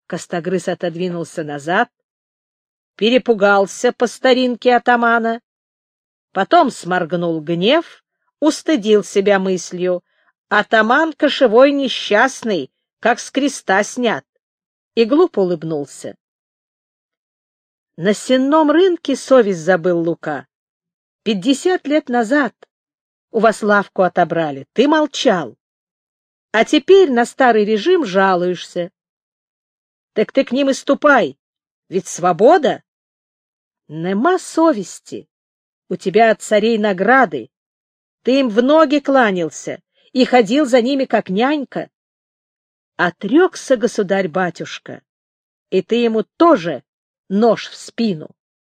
Костогрыз отодвинулся назад, перепугался по старинке атамана, потом сморгнул гнев, устыдил себя мыслью: атаман кошевой несчастный, как с креста снят, и глупо улыбнулся. На сенном рынке совесть забыл Лука. 50 лет назад у вас лавку отобрали, ты молчал, а теперь на старый режим жалуешься. Так ты к ним и ступай, ведь свобода. Нема совести, у тебя от царей награды, ты им в ноги кланялся и ходил за ними, как нянька. Отрекся государь-батюшка, и ты ему тоже нож в спину.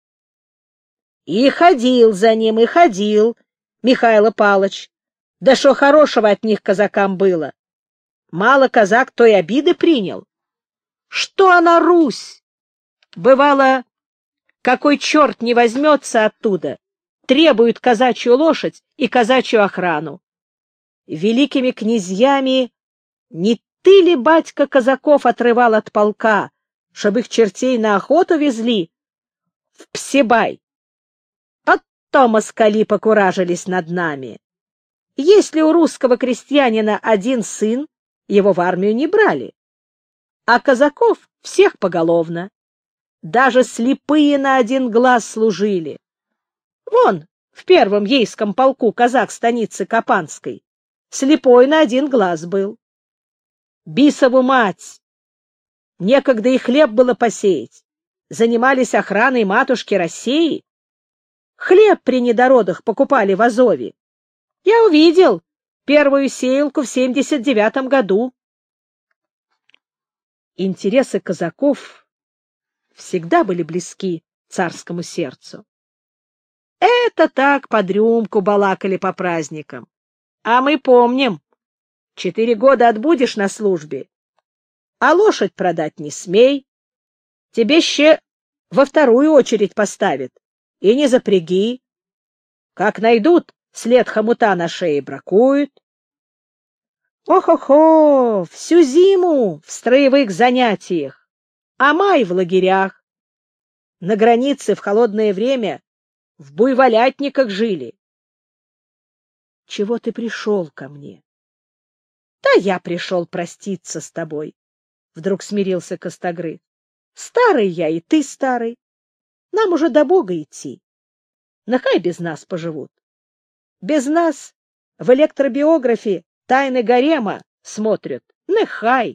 И ходил за ним, и ходил, Михайло Палыч. Да шо хорошего от них казакам было? Мало казак той обиды принял. Что она Русь? Бывало, какой черт не возьмется оттуда, требует казачью лошадь и казачью охрану. Великими князьями не ты ли, батька, казаков отрывал от полка, чтобы их чертей на охоту везли в Псебай? Отто москали покуражились над нами. Если у русского крестьянина один сын, его в армию не брали, а казаков всех поголовно. Даже слепые на один глаз служили. Вон, в первом ейском полку казак станицы Копанской слепой на один глаз был. Бисову мать! Некогда и хлеб было посеять. Занимались охраной матушки России. Хлеб при недородах покупали в Азове. Я увидел первую сеялку в 79 году. Интересы казаков всегда были близки царскому сердцу. Это так под рюмку балакали по праздникам. А мы помним, 4 года отбудешь на службе, а лошадь продать не смей. Тебе ще во вторую очередь поставят, и не запряги. Как найдут, след хомута на шее бракуют. Ох-охо, всю зиму в строевых занятиях, а май в лагерях. На границе в холодное время в буйволятниках жили. Чего ты пришел ко мне? Да я пришел проститься с тобой, — вдруг смирился Костогрыз. Старый я, и ты старый. Нам уже до Бога идти. Нехай без нас поживут. Без нас в электробиографе «Тайны гарема» смотрят. Нехай.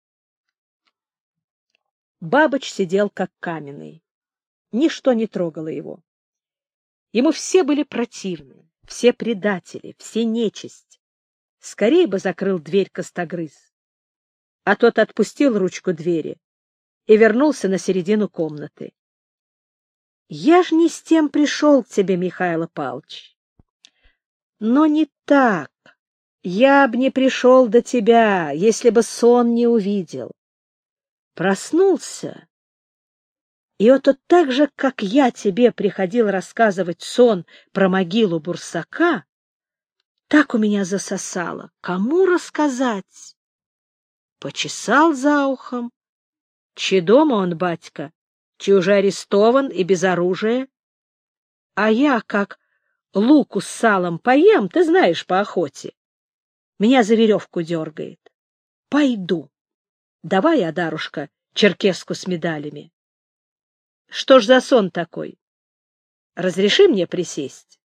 Бабыч сидел как каменный. Ничто не трогало его. Ему все были противны, все предатели, все нечисть. Скорей бы закрыл дверь Костогрыз. А тот отпустил ручку двери и вернулся на середину комнаты. — Я ж не с тем пришел к тебе, Михайло Павлович. Но не так. Я б не пришел до тебя, если бы сон не увидел. Проснулся, и вот так же, как я тебе приходил рассказывать сон про могилу Бурсака, так у меня засосало. Кому рассказать? Почесал за ухом. Че дома он, батька? Че уже арестован и без оружия? А я, как луку с салом поем, ты знаешь, по охоте, меня за веревку дергает. Пойду. Давай, Адарушка, черкеску с медалями. Что ж за сон такой? Разреши мне присесть?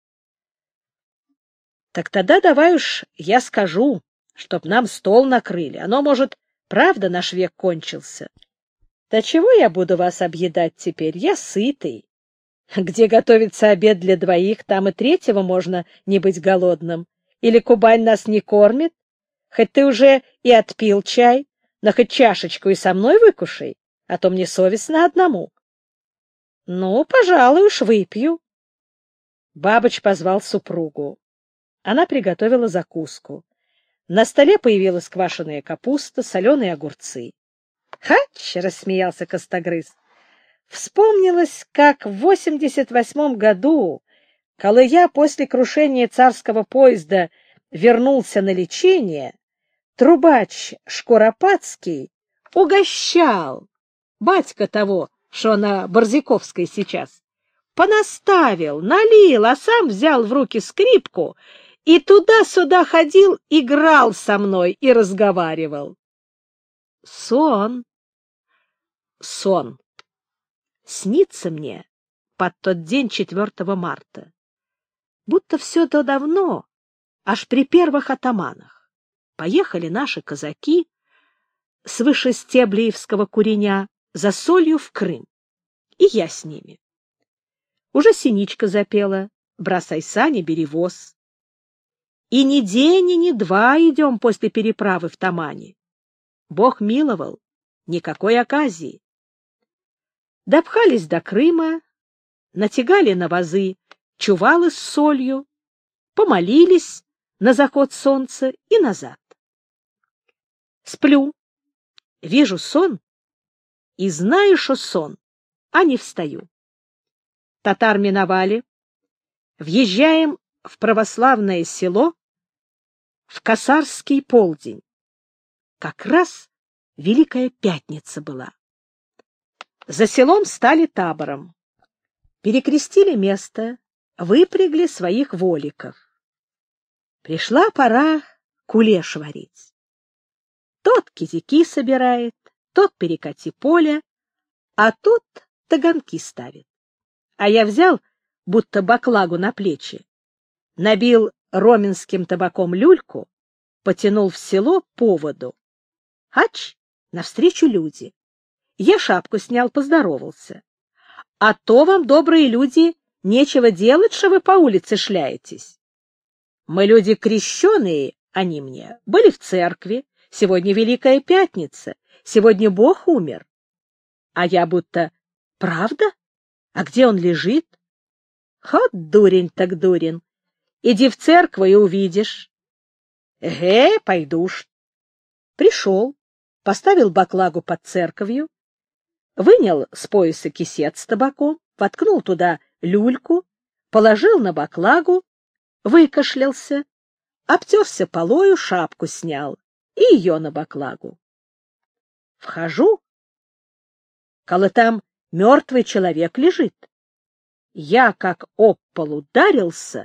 Так тогда давай уж я скажу, чтоб нам стол накрыли. Оно, может, правда наш век кончился. Да чего я буду вас объедать теперь? Я сытый. Где готовится обед для двоих, там и третьего можно не быть голодным. Или Кубань нас не кормит? Хоть ты уже и отпил чай, но хоть чашечку и со мной выкушай, а то мне совестно одному. Ну, пожалуй, уж выпью. Бабыч позвал супругу. Она приготовила закуску. На столе появилась квашеная капуста, соленые огурцы. «Хач!» — рассмеялся Костогрыз. Вспомнилось, как в 88 году, когда я после крушения царского поезда вернулся на лечение, трубач Шкуропадский угощал батька того, что на Борзяковской сейчас, понаставил, налил, а сам взял в руки скрипку и туда-сюда ходил, играл со мной и разговаривал. Сон. Сон. Снится мне под тот день 4 марта. Будто все то давно, аж при первых атаманах. Поехали наши казаки с Вышестеблиевского куреня за солью в Крым. И я с ними. Уже синичка запела: «Бросай сани, бери воз». И ни день, и ни два идем после переправы в Тамане. Бог миловал, никакой оказии. Допхались до Крыма, натягали на возы чувалы с солью, помолились на заход солнца и назад. Сплю, вижу сон и знаю, что сон, а не встаю. Татар миновали, въезжаем в православное село в Косарский полдень. Как раз Великая Пятница была. За селом стали табором. Перекрестили место, выпрягли своих воликов. Пришла пора кулеш варить. Тот кизяки собирает, тот перекати поле, а тот таганки ставит. А я взял, будто баклагу на плечи, набил роменским табаком люльку, потянул в село по воду. Хач, навстречу люди. Я шапку снял, поздоровался. А то вам, добрые люди, нечего делать, что вы по улице шляетесь. Мы люди крещеные, они мне, были в церкви. Сегодня Великая Пятница, сегодня Бог умер. А я будто: правда? А где он лежит? Вот дурень так дурень. Иди в церковь и увидишь. Пойду ж. Пришел, поставил баклагу под церковью, вынял с пояса кисет с табаком, воткнул туда люльку, положил на баклагу, выкашлялся, обтерся полою, шапку снял и ее на баклагу. Вхожу, коли там мертвый человек лежит. Я как об пол ударился.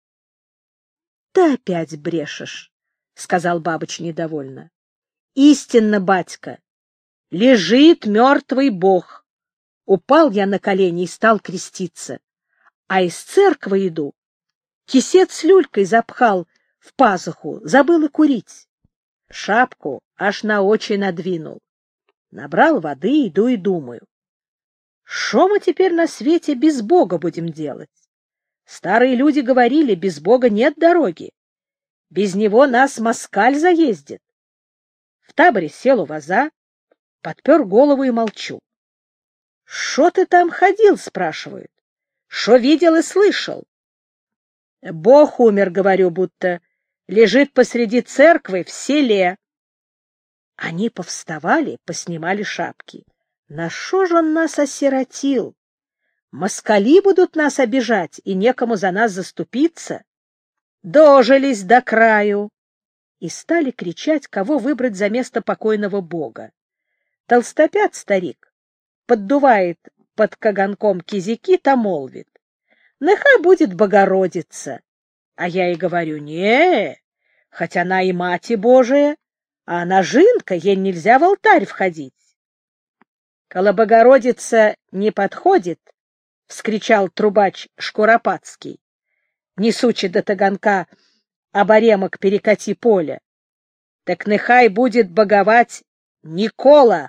— Ты опять брешешь, — сказал Бабыч недовольно. — Истинно, батька, лежит мертвый бог. Упал я на колени и стал креститься. А из церкви иду. Кисет с люлькой запхал в пазуху, забыл и курить. Шапку аж на очи надвинул. Набрал воды, иду и думаю. Что мы теперь на свете без Бога будем делать? Старые люди говорили, без Бога нет дороги. Без него нас москаль заездит. В таборе сел у воза, подпер голову и молчу. — Шо ты там ходил? — спрашивают. — Шо видел и слышал? — Бог умер, говорю, будто лежит посреди церкви в селе. Они повставали, поснимали шапки. На шо ж он нас осиротил? Москали будут нас обижать, и некому за нас заступиться. Дожились до краю. И стали кричать, кого выбрать за место покойного бога. Толстопят старик поддувает под каганком кизяки, та молвит: нехай будет Богородица. А я и говорю: не, хоть она и Мати Божия, а она жинка, ей нельзя в алтарь входить. Коли Богородица не подходит, — вскричал трубач Шкуропадский, несучи до таганка оборемок перекати поля, — так нехай будет боговать Никола.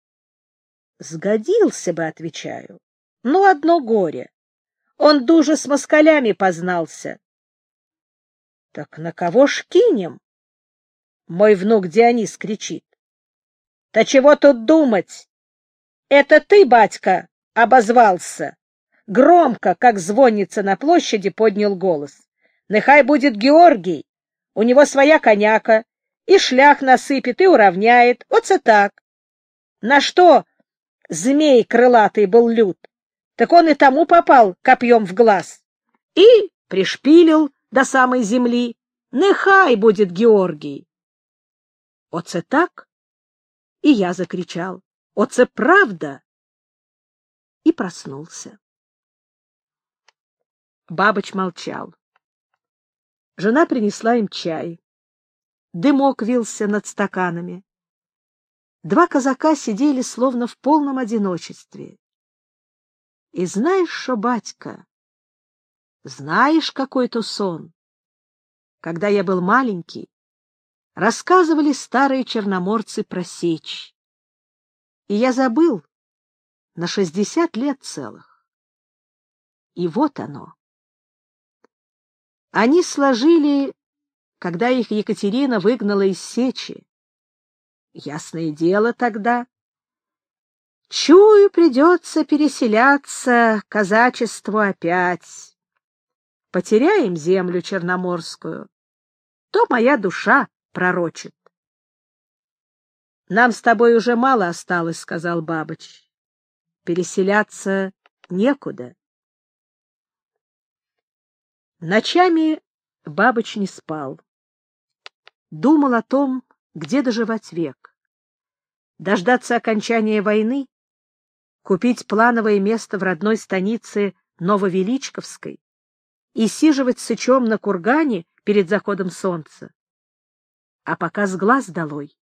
Сгодился бы, отвечаю, но одно горе. Он дуже с москалями познался. Так на кого ж кинем? Мой внук Дионис кричит. Да чего тут думать? Это ты, батька, обозвался. Громко, как звонница на площади, поднял голос. Нехай будет Георгий. У него своя коняка. И шлях насыпет, и уравняет. Оце так. На что змей крылатый был лют? Так он и тому попал копьем в глаз. И пришпилил до самой земли. Нехай будет Георгий. Оце так? И я закричал. Оце правда!» И проснулся. Бабыч молчал. Жена принесла им чай. Дымок вился над стаканами. Два казака сидели словно в полном одиночестве. И знаешь шо, батька, знаешь, какой то сон? Когда я был маленький, рассказывали старые черноморцы про сечь. И я забыл на 60 лет целых. И вот оно. Они сложили, когда их Екатерина выгнала из сечи. Ясное дело тогда. Чую, придется переселяться казачеству опять. Потеряем землю черноморскую, то моя душа пророчит. — Нам с тобой уже мало осталось, — сказал Бабыч. — Переселяться некуда. Ночами Бабыч не спал. Думал о том, где доживать век. Дождаться окончания войны, купить плановое место в родной станице Нововеличковской и сиживать сычом на кургане перед заходом солнца. А пока с глаз долой.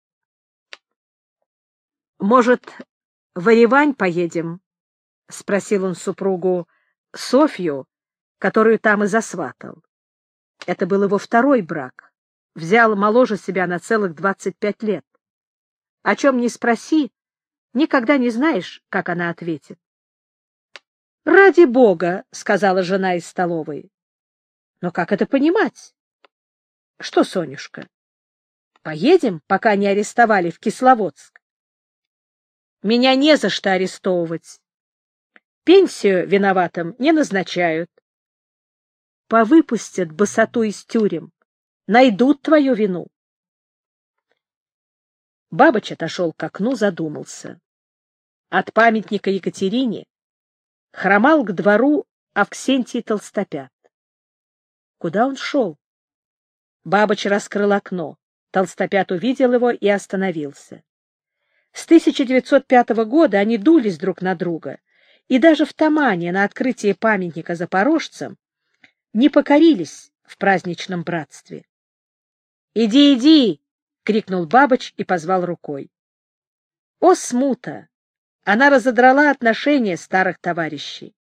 «Может, в Еревань поедем?» — спросил он супругу Софью, которую там и засватал. Это был его второй брак. Взял моложе себя на целых 25 лет. О чем ни спроси, никогда не знаешь, как она ответит. — Ради бога, — сказала жена из столовой. — Но как это понимать? — Что, Сонюшка, поедем, пока не арестовали в Кисловодск? — Меня не за что арестовывать. Пенсию виноватым не назначают. Повыпустят босоту из тюрем, найдут твою вину. Бабыч отошел к окну, задумался. От памятника Екатерине хромал к двору Авксентий Толстопят. Куда он шел? Бабыч раскрыл окно. Толстопят увидел его и остановился. С 1905 года они дулись друг на друга, и даже в Тамане на открытии памятника запорожцам не покорились в праздничном братстве. «Иди, иди!» — крикнул Бабыч и позвал рукой. О, смута! Она разодрала отношения старых товарищей.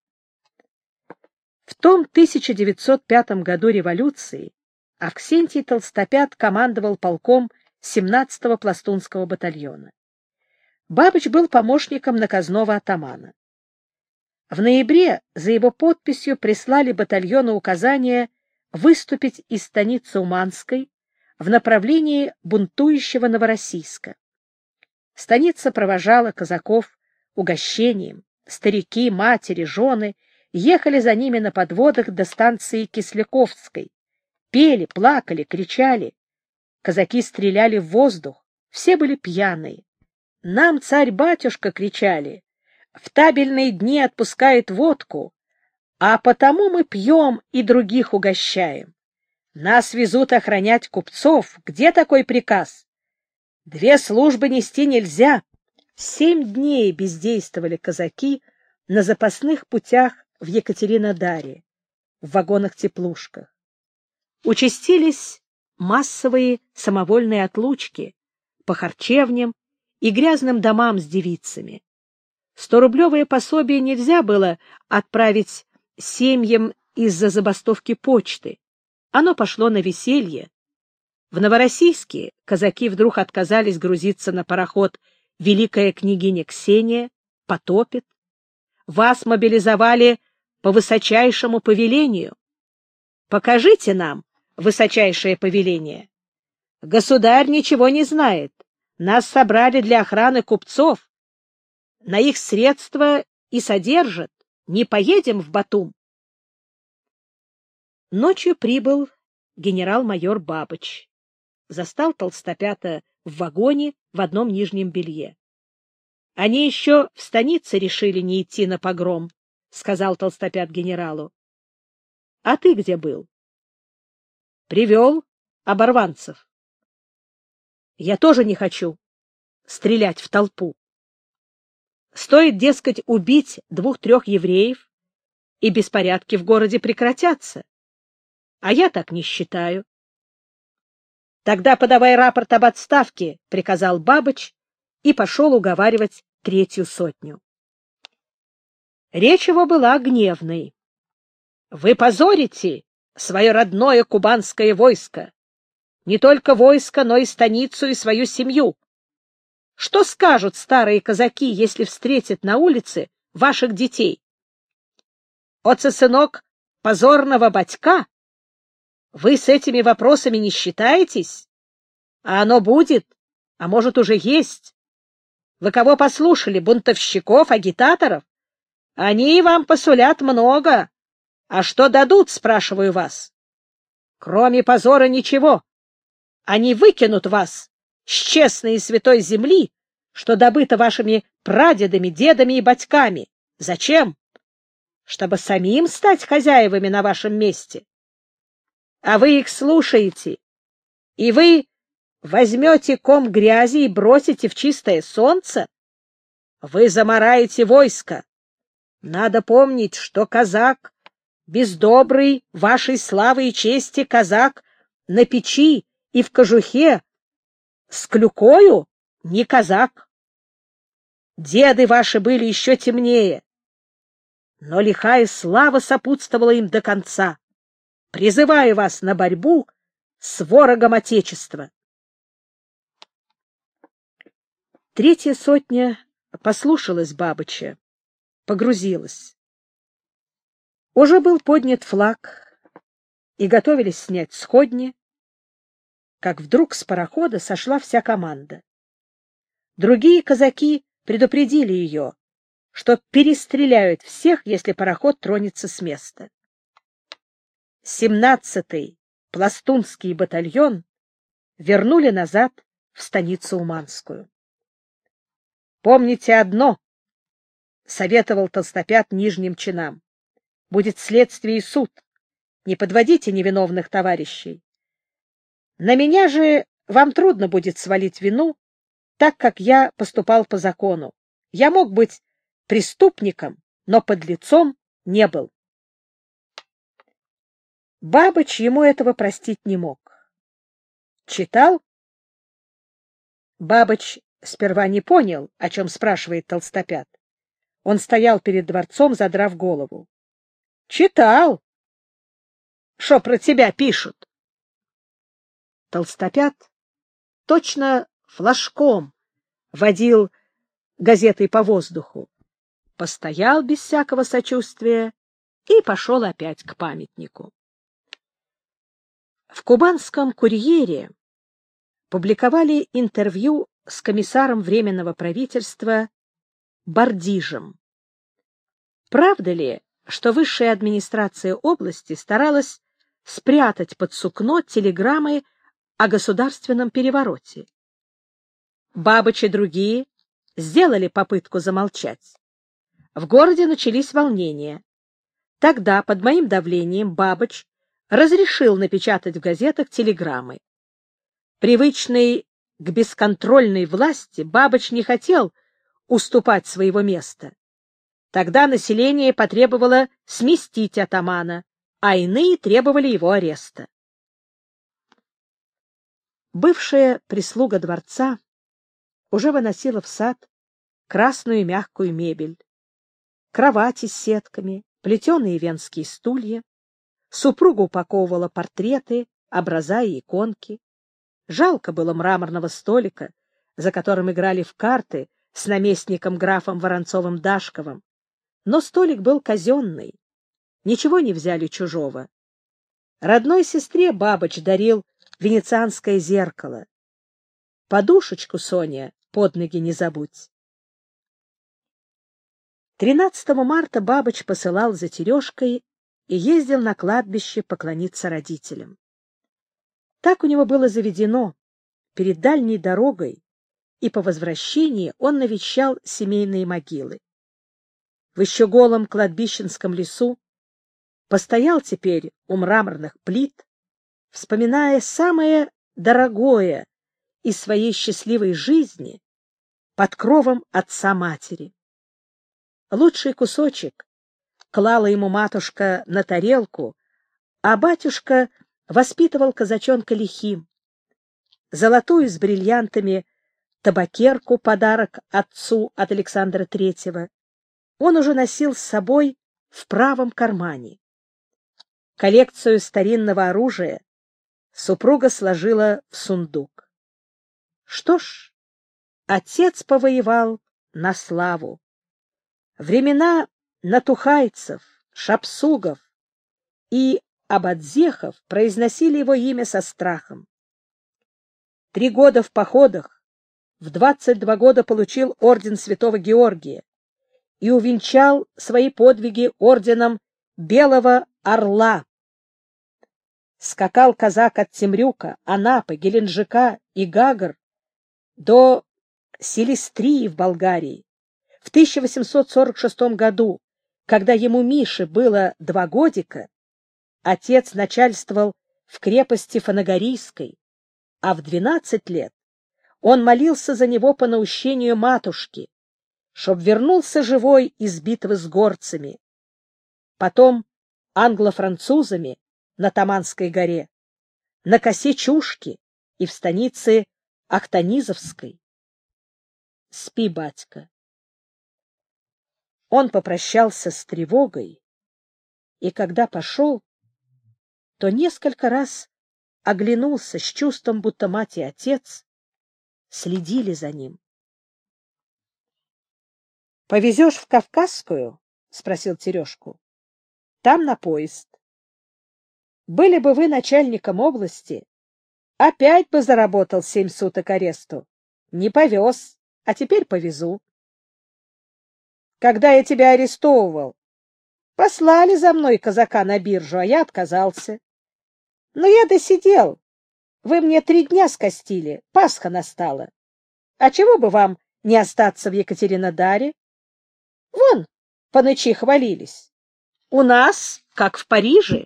В том 1905 году революции Авксентий Толстопят командовал полком 17-го пластунского батальона. Бабыч был помощником наказного атамана. В ноябре за его подписью прислали батальону указание выступить из станицы Уманской в направлении бунтующего Новороссийска. Станица провожала казаков угощением. Старики, матери, жены ехали за ними на подводах до станции Кисляковской. Пели, плакали, кричали. Казаки стреляли в воздух. Все были пьяные. «Нам царь-батюшка!» — кричали. «В табельные дни отпускает водку, а потому мы пьем и других угощаем. Нас везут охранять купцов. Где такой приказ? 2 службы нести нельзя». 7 дней бездействовали казаки на запасных путях в Екатеринодаре, в вагонах-теплушках. Участились массовые самовольные отлучки по харчевням и грязным домам с девицами. 100-рублевое пособие нельзя было отправить семьям из-за забастовки почты. Оно пошло на веселье. В Новороссийске казаки вдруг отказались грузиться на пароход «Великая княгиня Ксения», потопит. Вас мобилизовали по высочайшему повелению. Покажите нам высочайшее повеление. Государь ничего не знает. Нас собрали для охраны купцов. На их средства и содержат. Не поедем в Батум. Ночью прибыл генерал-майор Бабыч. Застал Толстопята в вагоне в одном нижнем белье. — Они еще в станице решили не идти на погром, — сказал Толстопят генералу. — А ты где был? — Привел оборванцев. — Я тоже не хочу стрелять в толпу. Стоит, дескать, убить 2-3 евреев, и беспорядки в городе прекратятся. А я так не считаю. — Тогда подавай рапорт об отставке, — приказал Бабыч и пошел уговаривать 3-ю сотню. Речь его была гневной. — Вы позорите свое родное кубанское войско. Не только войско, но и станицу и свою семью. Что скажут старые казаки, если встретят на улице ваших детей? Оце сынок позорного батька? Вы с этими вопросами не считаетесь? А оно будет, а может, уже есть. Вы кого послушали, бунтовщиков, агитаторов? Они вам посулят много. А что дадут, спрашиваю вас? Кроме позора ничего. Они выкинут вас с честной и святой земли, что добыто вашими прадедами, дедами и батьками. Зачем? Чтобы самим стать хозяевами на вашем месте. А вы их слушаете, и вы возьмете ком грязи и бросите в чистое солнце? Вы замараете войско. Надо помнить, что казак, без доброй вашей славы и чести казак на печи и в кожухе с клюкою не казак. Деды ваши были еще темнее, но лихая слава сопутствовала им до конца. Призываю вас на борьбу с ворогом Отечества. 3-я сотня послушалась Бабыча, погрузилась. Уже был поднят флаг, и готовились снять сходни, как вдруг с парохода сошла вся команда. Другие казаки предупредили ее, что перестреляют всех, если пароход тронется с места. 17-й пластунский батальон вернули назад в станицу Уманскую. «Помните одно», — советовал Толстопят нижним чинам, — «будет следствие и суд. Не подводите невиновных товарищей. На меня же вам трудно будет свалить вину, так как я поступал по закону. Я мог быть преступником, но подлецом не был». Бабыч ему этого простить не мог. Читал? Бабыч сперва не понял, о чем спрашивает Толстопят. Он стоял перед дворцом, задрав голову. — Читал. — Шо про тебя пишут? Толстопят точно флажком водил газетой по воздуху, постоял без всякого сочувствия и пошел опять к памятнику. В кубанском «Курьере» публиковали интервью с комиссаром Временного правительства Бардижем. Правда ли, что высшая администрация области старалась спрятать под сукно телеграммы о государственном перевороте? Бабыч и другие сделали попытку замолчать. В городе начались волнения. Тогда, под моим давлением, Бабыч разрешил напечатать в газетах телеграммы. Привычный к бесконтрольной власти, Бабыч не хотел уступать своего места. Тогда население потребовало сместить атамана, а иные требовали его ареста. Бывшая прислуга дворца уже выносила в сад красную мягкую мебель, кровати с сетками, плетеные венские стулья. Супруга упаковывала портреты, образа и иконки. Жалко было мраморного столика, за которым играли в карты с наместником графом Воронцовым-Дашковым. Но столик был казенный. Ничего не взяли чужого. Родной сестре Бабыч дарил венецианское зеркало. Подушечку, Соня, под ноги не забудь. 13 марта Бабыч посылал за Терешкой и ездил на кладбище поклониться родителям. Так у него было заведено перед дальней дорогой, и по возвращении он навещал семейные могилы. В еще голом кладбищенском лесу постоял теперь у мраморных плит, вспоминая самое дорогое из своей счастливой жизни под кровом отца-матери. Лучший кусочек клала ему матушка на тарелку, а батюшка воспитывал казачонка лихим. Золотую с бриллиантами табакерку, подарок отцу от Александра III, он уже носил с собой в правом кармане. Коллекцию старинного оружия супруга сложила в сундук. Что ж, отец повоевал на славу. Времена натухайцев, шапсугов и абадзехов произносили его имя со страхом. 3 года в походах, в 22 года получил орден Святого Георгия и увенчал свои подвиги орденом Белого Орла. Скакал казак от Темрюка, Анапы, Геленджика и Гагр до Силистрии в Болгарии. В 1846 году, когда ему Мише было 2 годика, отец начальствовал в крепости Фанагорийской, а в 12 лет он молился за него по наущению матушки, чтоб вернулся живой из битвы с горцами. Потом англо-французами на Таманской горе, на косе Чушки и в станице Ахтанизовской. Спи, батька. Он попрощался с тревогой, и когда пошел, то несколько раз оглянулся с чувством, будто мать и отец следили за ним. — Повезешь в Кавказскую? — спросил Терешку. — Там на поезд. Были бы вы начальником области, опять бы заработал 7 суток аресту. Не повез, а теперь повезу. Когда я тебя арестовывал, послали за мной казака на биржу, а я отказался. Но я досидел. Вы мне 3 дня скостили, Пасха настала. А чего бы вам не остаться в Екатеринодаре? Вон, панычи хвалились. У нас, как в Париже.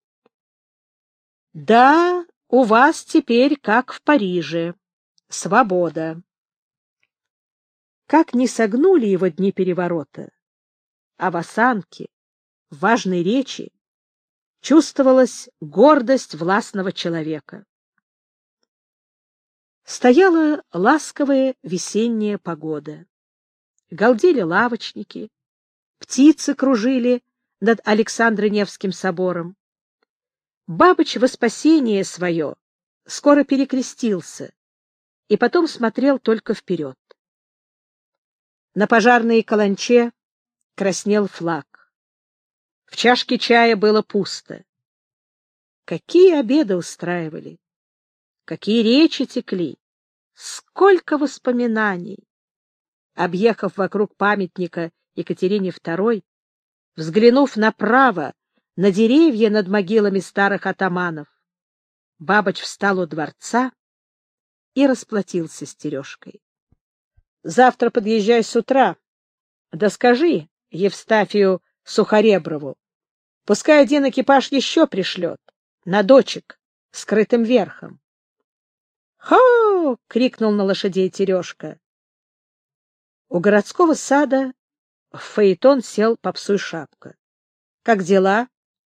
Да, у вас теперь, как в Париже. Свобода. Как не согнули его дни переворота, а в осанке, в важной речи чувствовалась гордость властного человека. Стояла ласковая весенняя погода. Галдели лавочники, птицы кружили над Александро-Невским собором. Бабыч во спасение свое скоро перекрестился и потом смотрел только вперед. На пожарной каланче краснел флаг. В чашке чая было пусто. Какие обеды устраивали! Какие речи текли! Сколько воспоминаний! Объехав вокруг памятника Екатерине II, взглянув направо на деревья над могилами старых атаманов, Бабыч встал у дворца и расплатился с Терешкой. — Завтра подъезжай с утра. Да скажи Евстафию Сухореброву, пускай один экипаж еще пришлет, на дочек, скрытым верхом. «Хо!» — крикнул на лошадей Терешка. У городского сада в фаэтон сел Попсуй Шапка. — Как дела?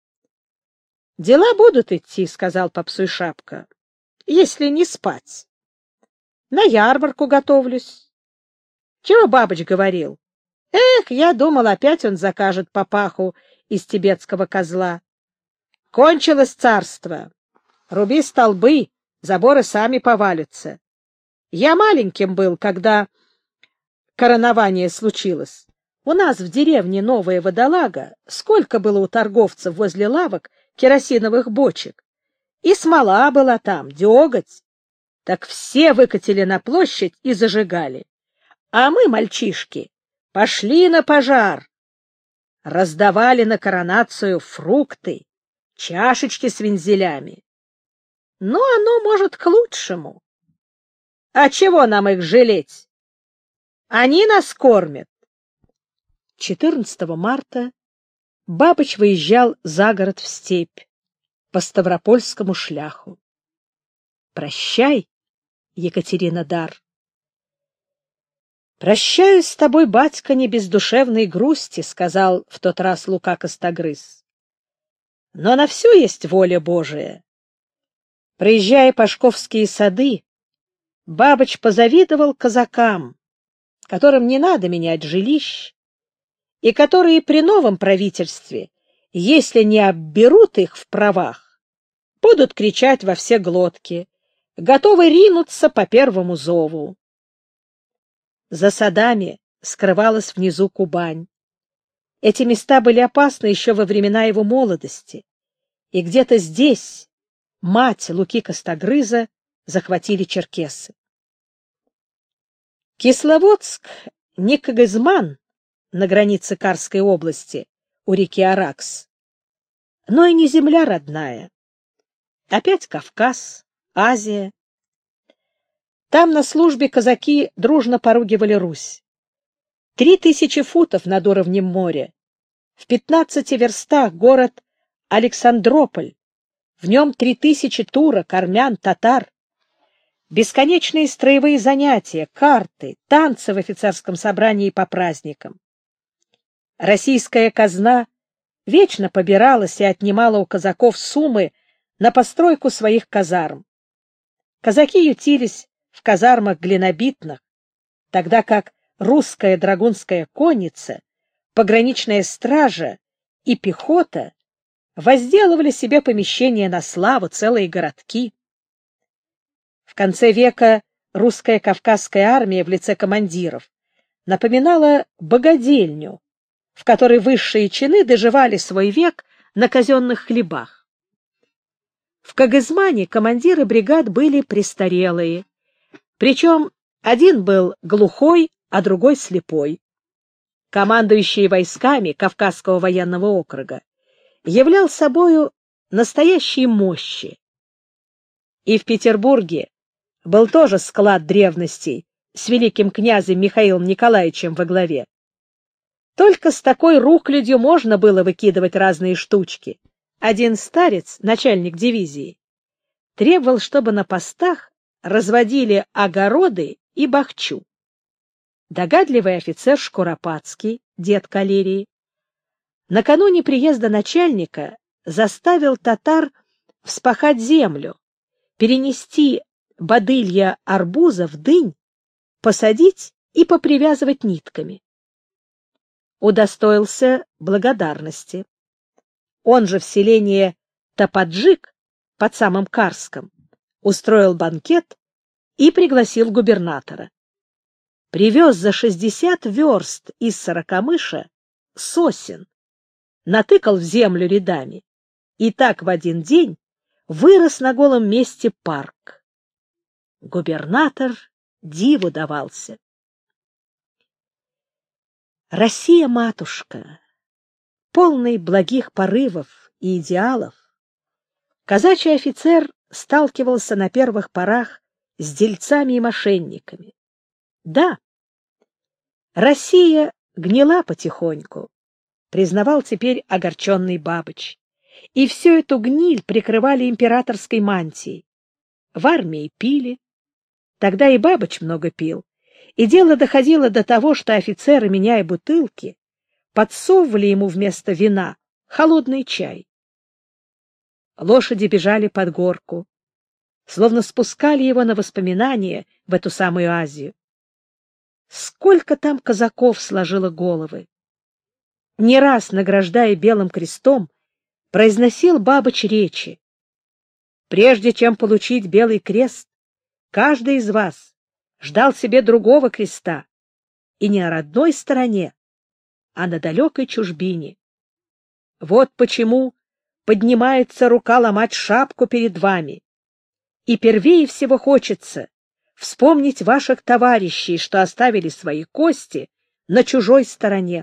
— Дела будут идти, — сказал Попсуй Шапка, — если не спать. На ярмарку готовлюсь. Чего Бабыч говорил? Эх, я думал, опять он закажет папаху из тибетского козла. Кончилось царство. Руби столбы, заборы сами повалятся. Я маленьким был, когда коронование случилось. У нас в деревне Новая Водолага сколько было у торговцев возле лавок керосиновых бочек. И смола была там, деготь. Так все выкатили на площадь и зажигали. А мы, мальчишки, пошли на пожар. Раздавали на коронацию фрукты, чашечки с вензелями. Но оно, может, к лучшему. А чего нам их жалеть? Они нас кормят. 14 марта Бабыч выезжал за город в степь по Ставропольскому шляху. Прощай, Екатеринодар. «Прощаюсь с тобой, батька, не без душевной грусти», — сказал в тот раз Лука Костоглаз. «Но на все есть воля Божия». Проезжая Пашковские сады, Бабыч позавидовал казакам, которым не надо менять жилищ, и которые при новом правительстве, если не обберут их в правах, будут кричать во все глотки, готовы ринуться по первому зову. За садами скрывалась внизу Кубань. Эти места были опасны еще во времена его молодости, и где-то здесь мать Луки Костогрыза захватили черкесы. Кисловодск, не Кагызман на границе Карской области у реки Аракс, но и не земля родная. Опять Кавказ, Азия. Там на службе казаки дружно поругивали Русь. 3000 футов над уровнем моря. В 15 верстах город Александрополь. В нем 3000 турок, армян, татар. Бесконечные строевые занятия, карты, танцы в офицерском собрании по праздникам. Российская казна вечно побиралась и отнимала у казаков суммы на постройку своих казарм. Казаки ютились в казармах глинобитных, тогда как русская драгунская конница, пограничная стража и пехота возделывали себе помещения на славу, целые городки. В конце века русская Кавказская армия в лице командиров напоминала богадельню, в которой высшие чины доживали свой век на казенных хлебах. В Кагызмане командиры бригад были престарелые, причем один был глухой, а другой слепой. Командующий войсками Кавказского военного округа являл собою настоящие мощи. И в Петербурге был тоже склад древностей с великим князем Михаилом Николаевичем во главе. Только с такой рухлядью можно было выкидывать разные штучки. Один старец, начальник дивизии, требовал, чтобы на постах разводили огороды и бахчу. Догадливый офицер Шкуропадский, дед калерии, накануне приезда начальника заставил татар вспахать землю, перенести бодылья арбузов, дынь, посадить и попривязывать нитками. Удостоился благодарности. Он же в селении Топаджик под самым Карском устроил банкет и пригласил губернатора. Привез за 60 верст из Сорокомыша сосен, натыкал в землю рядами, и так в один день вырос на голом месте парк. Губернатор диву давался. Россия-матушка, полный благих порывов и идеалов, казачий офицер сталкивался на первых порах с дельцами и мошенниками. Да, Россия гнила потихоньку, признавал теперь огорченный Бабыч, и всю эту гниль прикрывали императорской мантией. В армии пили, тогда и Бабыч много пил, и дело доходило до того, что офицеры, меняя бутылки, подсовывали ему вместо вина холодный чай. Лошади бежали под горку, словно спускали его на воспоминания в эту самую Азию. Сколько там казаков сложило головы! Не раз, награждая белым крестом, произносил Бабыч речи. Прежде чем получить белый крест, каждый из вас ждал себе другого креста, и не на родной стороне, а на далекой чужбине. Вот почему поднимается рука ломать шапку перед вами, и первее всего хочется вспомнить ваших товарищей, что оставили свои кости на чужой стороне.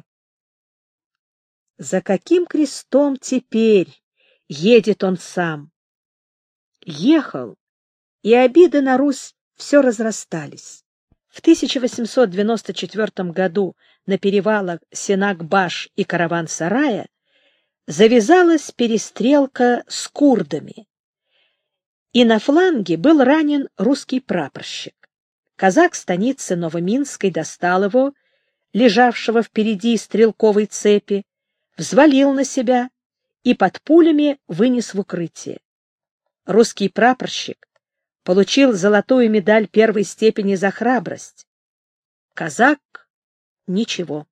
За каким крестом теперь едет он сам? Ехал, и обиды на Русь все разрастались. В 1894 году на перевалах Сенак-Баш и Караван-Сарая завязалась перестрелка с курдами, и на фланге был ранен русский прапорщик. Казак станицы Новоминской достал его, лежавшего впереди стрелковой цепи, взвалил на себя и под пулями вынес в укрытие. Русский прапорщик получил золотую медаль первой степени за храбрость. Казак — ничего.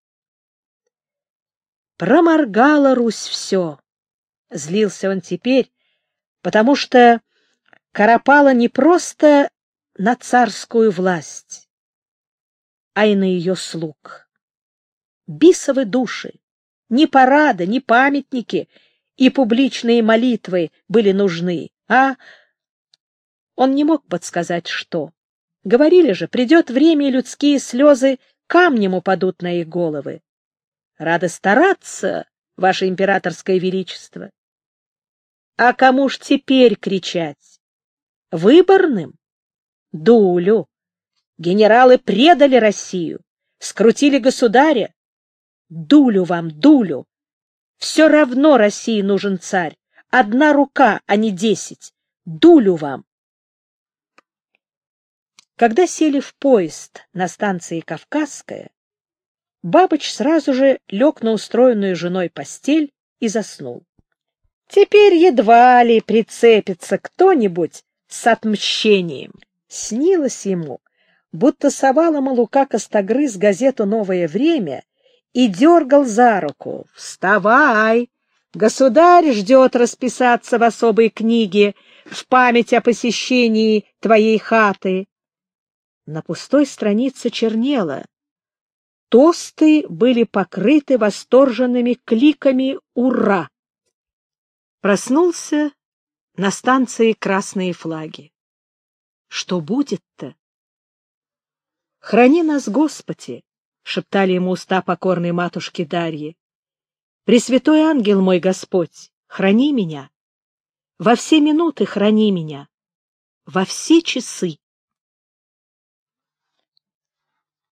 Проморгала Русь все. Злился он теперь, потому что коропала не просто на царскую власть, а и на ее слуг. Бисовы души, ни парады, ни памятники и публичные молитвы были нужны, а он не мог подсказать, что. Говорили же, придет время, и людские слезы камнем упадут на их головы. Рады стараться, ваше императорское величество. А кому ж теперь кричать? Выборным? Дулю. Генералы предали Россию, скрутили государя. Дулю вам, дулю. Все равно России нужен царь. Одна рука, а не 10. Дулю вам. Когда сели в поезд на станции Кавказская, Бабыч сразу же лег на устроенную женой постель и заснул. Теперь едва ли прицепится кто-нибудь с отмщением. Снилось ему, будто совала Малука Костогрыз газету «Новое время» и дергал за руку. «Вставай! Государь ждет расписаться в особой книге в память о посещении твоей хаты». На пустой странице чернело. Тосты были покрыты восторженными кликами «Ура!». Проснулся на станции красные флаги. Что будет-то? «Храни нас, Господи!» — шептали ему уста покорной матушки Дарьи. «Пресвятой ангел мой Господь, храни меня! Во все минуты храни меня! Во все часы!»